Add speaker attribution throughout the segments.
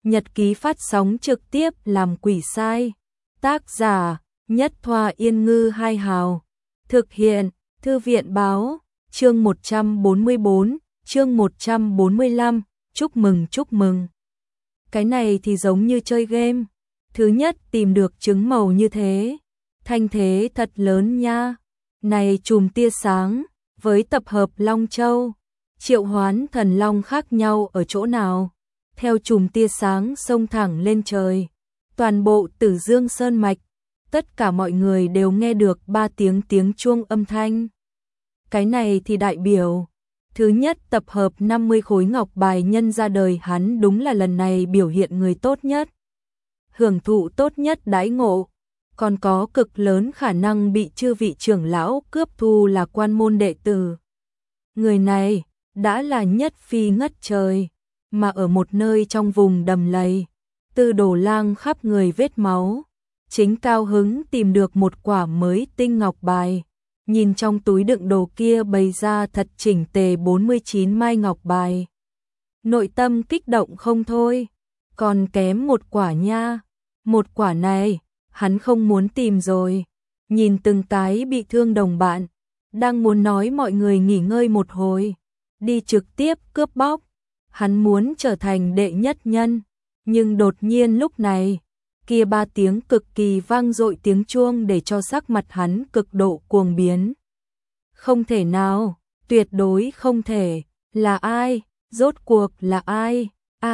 Speaker 1: Nhật ký phát sóng trực tiếp làm quỷ sai. Tác giả Nhất Thoa Yên Ngư Hai Hào. Thực hiện Thư viện Báo. Chương 144, chương 145. Chúc mừng chúc mừng. Cái này thì giống như chơi game. Thứ nhất tìm được trứng màu như thế. Thanh thế thật lớn nha. Này chùm tia sáng, với tập hợp Long Châu, triệu hoán thần long khác nhau ở chỗ nào? Theo chùm tia sáng xông thẳng lên trời. Toàn bộ Tử Dương Sơn Mạch, tất cả mọi người đều nghe được 3 tiếng chuông âm thanh. Cái này thì đại biểu. Thứ nhất tập hợp 50 khối ngọc bài nhân ra đời hắn đúng là lần này biểu hiện người tốt nhất. Hưởng thụ tốt nhất đãi ngộ. Còn có cực lớn khả năng bị chư vị trưởng lão cướp thu là quan môn đệ tử. Người này đã là nhất phi ngất trời, mà ở một nơi trong vùng đầm lầy, Tư Đồ Lang khắp người vết máu, chính cao hứng tìm được một quả mới tinh ngọc bài. Nhìn trong túi đựng đồ kia bày ra thật chỉnh tề 49 mai ngọc bài. Nội tâm kích động không thôi, còn kém một quả nha, một quả này hắn không muốn tìm rồi. Nhìn từng cái bị thương đồng bạn, đang muốn nói mọi người nghỉ ngơi một hồi, đi trực tiếp cướp bóc. Hắn muốn trở thành đệ nhất nhân, nhưng đột nhiên lúc này, kia 3 tiếng cực kỳ vang dội tiếng chuông để cho sắc mặt hắn cực độ cuồng biến. Không thể nào, tuyệt đối không thể, là ai, rốt cuộc là ai,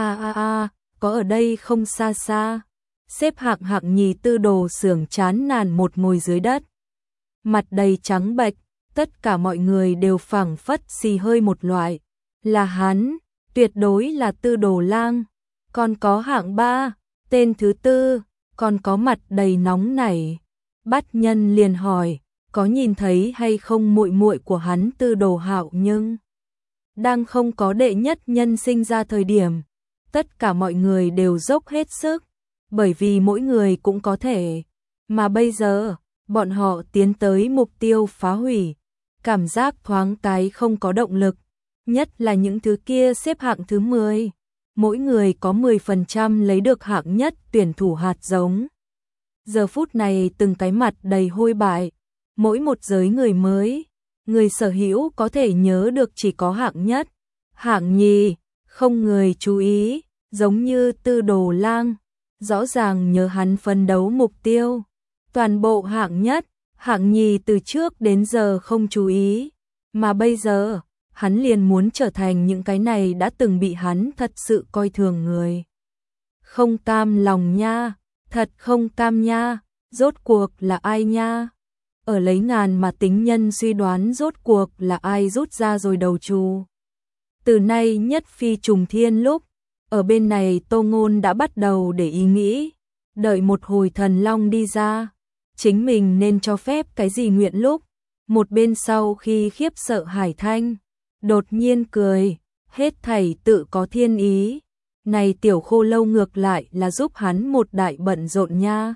Speaker 1: có ở đây không xa xa. Xếp hạng nhì Tư Đồ Xưởng chán nản một ngồi dưới đất. Mặt đầy trắng bệch, tất cả mọi người đều phảng phất xì hơi một loại. Là hắn, tuyệt đối là Tư Đồ Lang. Còn có hạng 3, tên thứ tư, còn có mặt đầy nóng nảy. Bát Nhân liền hỏi, có nhìn thấy hay không muội muội của hắn Tư Đồ Hạo, nhưng đang không có đệ nhất nhân sinh ra thời điểm, tất cả mọi người đều dốc hết sức. Bởi vì mỗi người cũng có thể, mà bây giờ, bọn họ tiến tới mục tiêu phá hủy, cảm giác thoáng cái không có động lực, nhất là những thứ kia xếp hạng thứ 10, mỗi người có 10% lấy được hạng nhất tuyển thủ hạt giống. Giờ phút này từng cái mặt đầy hôi bại, mỗi một giới người mới, người sở hữu có thể nhớ được chỉ có hạng nhất, hạng nhì, không người chú ý, giống như Tư Đồ Lang. Rõ ràng nhớ hắn phấn đấu mục tiêu, toàn bộ hạng nhất, hạng nhì từ trước đến giờ không chú ý, mà bây giờ, hắn liền muốn trở thành những cái này đã từng bị hắn thật sự coi thường người. Không cam lòng nha, thật không cam nha, rốt cuộc là ai nha? Ở lấy ngàn mà tính nhân suy đoán rốt cuộc là ai rút ra rồi đầu trù. Từ nay nhất phi trùng thiên lúc, ở bên này Tô Ngôn đã bắt đầu để ý nghĩ, đợi một hồi thần long đi ra, chính mình nên cho phép cái gì nguyện lúc. Một bên sau khi khiếp sợ Hải Thanh, đột nhiên cười, hết thảy tự có thiên ý. Này tiểu khô lâu ngược lại là giúp hắn một đại bận rộn nha.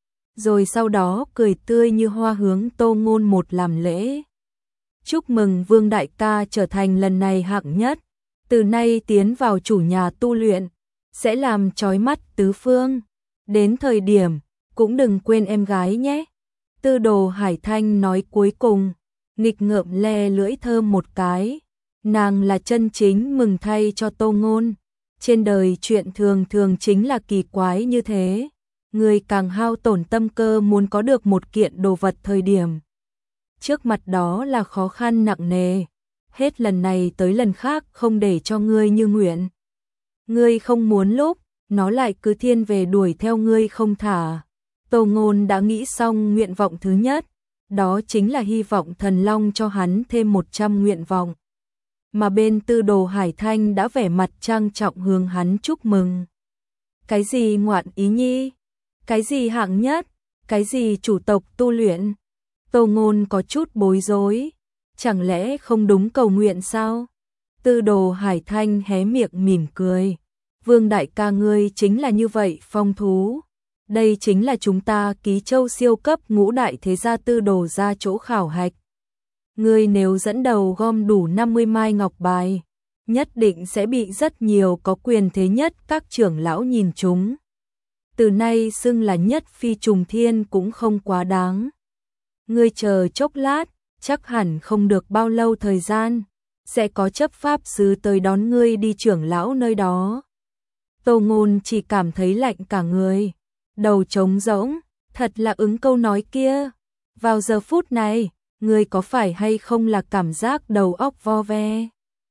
Speaker 1: Rồi sau đó cười tươi như hoa hướng Tô Ngôn một làm lễ. Chúc mừng Vương đại ca trở thành lần này hạng nhất. Từ nay tiến vào chủ nhà tu luyện, sẽ làm chói mắt tứ phương. Đến thời điểm, cũng đừng quên em gái nhé. Tư Đồ Hải Thanh nói cuối cùng, nghịch ngợm le lưỡi thơm một cái. Nàng là chân chính mừng thay cho Tô Ngôn. Trên đời chuyện thường thường chính là kỳ quái như thế. Người càng hao tổn tâm cơ muốn có được một kiện đồ vật thời điểm. Trước mặt đó là khó khăn nặng nề. Hết lần này tới lần khác không để cho ngươi như nguyện. Ngươi không muốn lúc, nó lại cứ thiên về đuổi theo ngươi không thả. Tô Ngôn đã nghĩ xong nguyện vọng thứ nhất, đó chính là hy vọng thần long cho hắn thêm 100 nguyện vọng. Mà bên Tư Đồ Hải Thanh đã vẻ mặt trang trọng hướng hắn chúc mừng. Cái gì ngoạn ý nhi? Cái gì hạng nhất? Cái gì chủ tộc tu luyện? Tô Ngôn có chút bối rối. Chẳng lẽ không đúng cầu nguyện sao? Tư Đồ Hải Thanh hé miệng mỉm cười. Vương đại ca ngươi chính là như vậy phong thú. Đây chính là chúng ta Ký Châu siêu cấp ngũ đại thế gia Tư Đồ ra chỗ khảo hạch. Ngươi nếu dẫn đầu gom đủ 50 mai ngọc bài, nhất định sẽ bị rất nhiều có quyền thế nhất các trưởng lão nhìn chúng. Từ nay xưng là nhất phi trùng thiên cũng không quá đáng. Ngươi chờ chốc lát, chắc hẳn không được bao lâu thời gian, sẽ có chấp pháp sứ tới đón ngươi đi trưởng lão nơi đó. Tô Ngôn chỉ cảm thấy lạnh cả người, đầu trống rỗng, thật là ứng câu nói kia. Vào giờ phút này, ngươi có phải hay không là cảm giác đầu óc vo ve?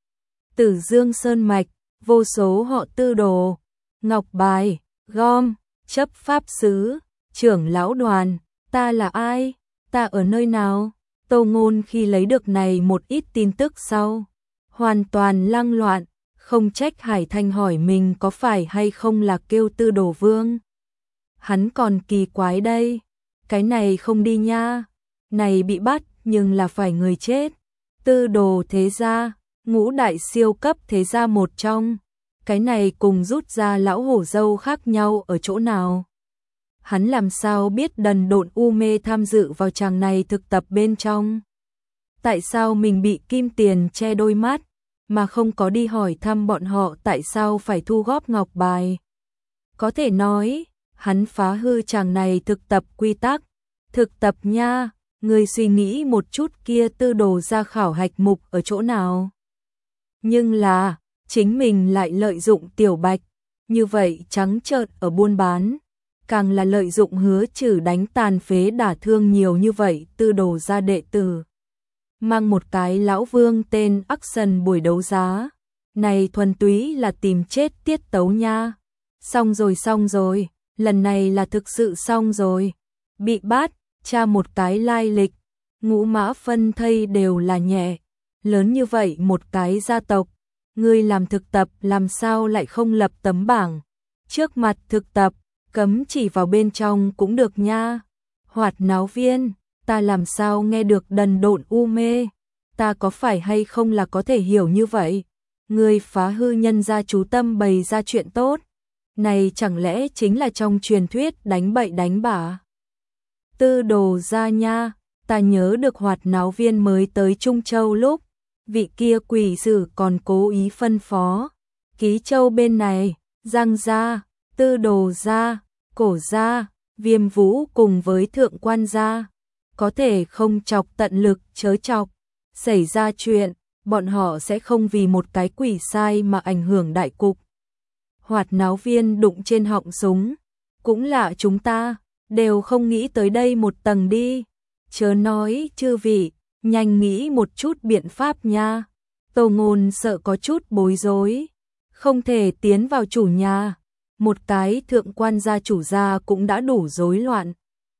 Speaker 1: Tử Dương Sơn Mạch, vô số họ Tư Đồ, ngọc bài, gom, chấp pháp sứ, trưởng lão đoàn, ta là ai? Ta ở nơi nào? Tô Ngôn khi lấy được này một ít tin tức sau, hoàn toàn lăng loạn, không trách Hải Thanh hỏi mình có phải hay không là kêu Tư Đồ Vương. Hắn còn kỳ quái đây, cái này không đi nha, này bị bắt nhưng là phải người chết. Tư Đồ thế gia, ngũ đại siêu cấp thế gia một trong, cái này cùng rút ra lão hổ dâu khác nhau ở chỗ nào? Hắn làm sao biết đần độn u mê tham dự vào chàng này thực tập bên trong? Tại sao mình bị kim tiền che đôi mắt, mà không có đi hỏi thăm bọn họ tại sao phải thu góp ngọc bài? Có thể nói, hắn phá hư chàng này thực tập quy tắc. Thực tập nha, người suy nghĩ một chút kia Tư Đồ ra khảo hạch mục ở chỗ nào? Nhưng là, chính mình lại lợi dụng Tiểu Bạch, như vậy trắng trợn ở buôn bán. Càng là lợi dụng Hứa Trừ đánh tàn phế đả thương nhiều như vậy Tư Đồ ra đệ tử. Mang một cái lão vương tên Action buổi đấu giá. Này thuần túy là tìm chết tiết tấu nha. Xong rồi, lần này là thực sự xong rồi. Bị bắt, tra một cái lai lịch, ngũ mã phân thây đều là nhẹ. Lớn như vậy một cái gia tộc, ngươi làm thực tập làm sao lại không lập tấm bảng. Trước mặt thực tập, cấm chỉ vào bên trong cũng được nha. Hoạt náo viên, ta làm sao nghe được đần độn u mê, ta có phải hay không là có thể hiểu như vậy? Ngươi phá hư nhân gia chú tâm bày ra chuyện tốt, này chẳng lẽ chính là trong truyền thuyết đánh bậy đánh bạ? Tư Đồ ra nha, ta nhớ được hoạt náo viên mới tới Trung Châu lúc, vị kia quỷ sử còn cố ý phân phó, Ký Châu bên này, Giang gia, Tư Đồ gia, Cổ gia, Viêm Vũ cùng với Thượng Quan gia, có thể không chọc tận lực chớ chọc, xảy ra chuyện, bọn họ sẽ không vì một cái quỷ sai mà ảnh hưởng đại cục. Hoạt náo viên đụng trên họng súng, cũng là chúng ta, đều không nghĩ tới đây một tầng đi, chớ nói chư vị, nhanh nghĩ một chút biện pháp nha. Tô Ngôn sợ có chút bối rối, không thể tiến vào chủ nhà, một cái thượng quan gia chủ gia cũng đã đủ rối loạn.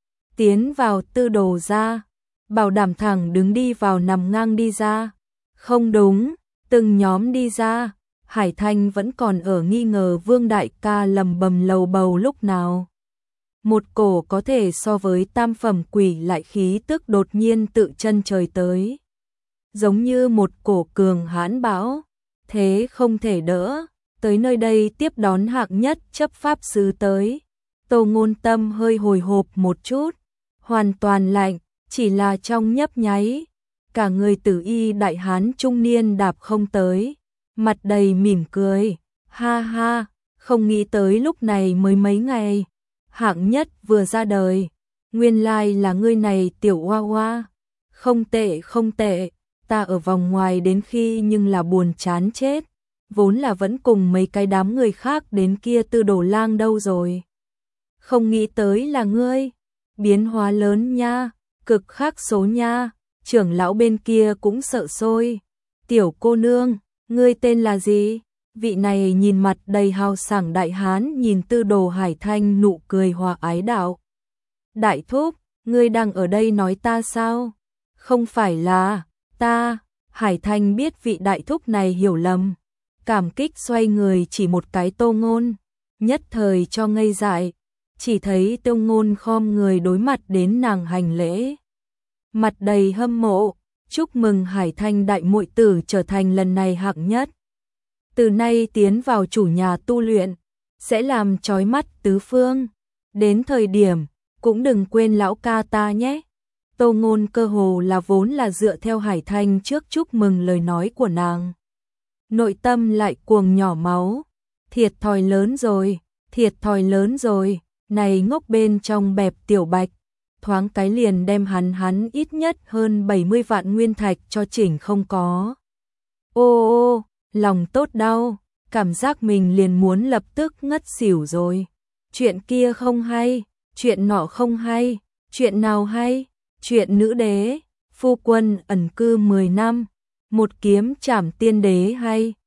Speaker 1: Tiến vào Tư Đồ gia, bảo đảm thẳng đứng đi vào nằm ngang đi ra. Không đúng, từng nhóm đi ra, Hải Thanh vẫn còn ở nghi ngờ Vương đại ca lầm bầm lầu bầu lúc nào. Một cổ có thể so với tam phẩm quỷ lại khí tức đột nhiên tự chân trời tới. Giống như một cổ cường hãn bão, thế không thể đỡ, tới nơi đây tiếp đón hạng nhất chấp pháp sứ tới. Tô Ngôn tâm hơi hồi hộp một chút, hoàn toàn lạnh, chỉ là trong nhấp nháy, cả người tử y đại hán trung niên đạp không tới, mặt đầy mỉm cười, ha ha, không nghĩ tới lúc này mới mấy ngày, hạng nhất vừa ra đời, nguyên lai là ngươi này tiểu oa oa, không tệ, ta ở vòng ngoài đến khi nhưng là buồn chán chết, vốn là vẫn cùng mấy cái đám người khác đến kia Tư Đồ lang đâu rồi. Không nghĩ tới là ngươi, biến hóa lớn nha, cực khác số nha, trưởng lão bên kia cũng sợ sôi. Tiểu cô nương, ngươi tên là gì? Vị này nhìn mặt đầy hào sảng đại hán nhìn Tư Đồ Hải Thanh nụ cười hòa ái đạo. Đại thúc, ngươi đang ở đây nói ta sao? Không phải là, ta, Hải Thanh biết vị đại thúc này hiểu lầm. Cảm kích xoay người chỉ một cái Tô Ngôn, nhất thời cho ngây dại, chỉ thấy Tô Ngôn khom người đối mặt đến nàng hành lễ. Mặt đầy hâm mộ, chúc mừng Hải Thanh đại muội tử trở thành lần này hạng nhất. Từ nay tiến vào chủ nhà tu luyện, sẽ làm chói mắt tứ phương. Đến thời điểm, cũng đừng quên lão ca ta nhé. Tô Ngôn cơ hồ là vốn là dựa theo Hải Thanh trước chúc mừng lời nói của nàng. nội tâm lại cuồng nhỏ máu. Thiệt thòi lớn rồi, thiệt thòi lớn rồi, này ngốc bên trong bẹp Tiểu Bạch, thoáng cái liền đem hắn ít nhất hơn 70 vạn nguyên thạch cho chỉnh không có. Ô ô, lòng tốt đau, cảm giác mình liền muốn lập tức ngất xỉu rồi. Chuyện kia không hay, chuyện nọ không hay, chuyện nào hay, chuyện nữ đế, phu quân ẩn cư 10 năm, một kiếm trảm tiên đế hay.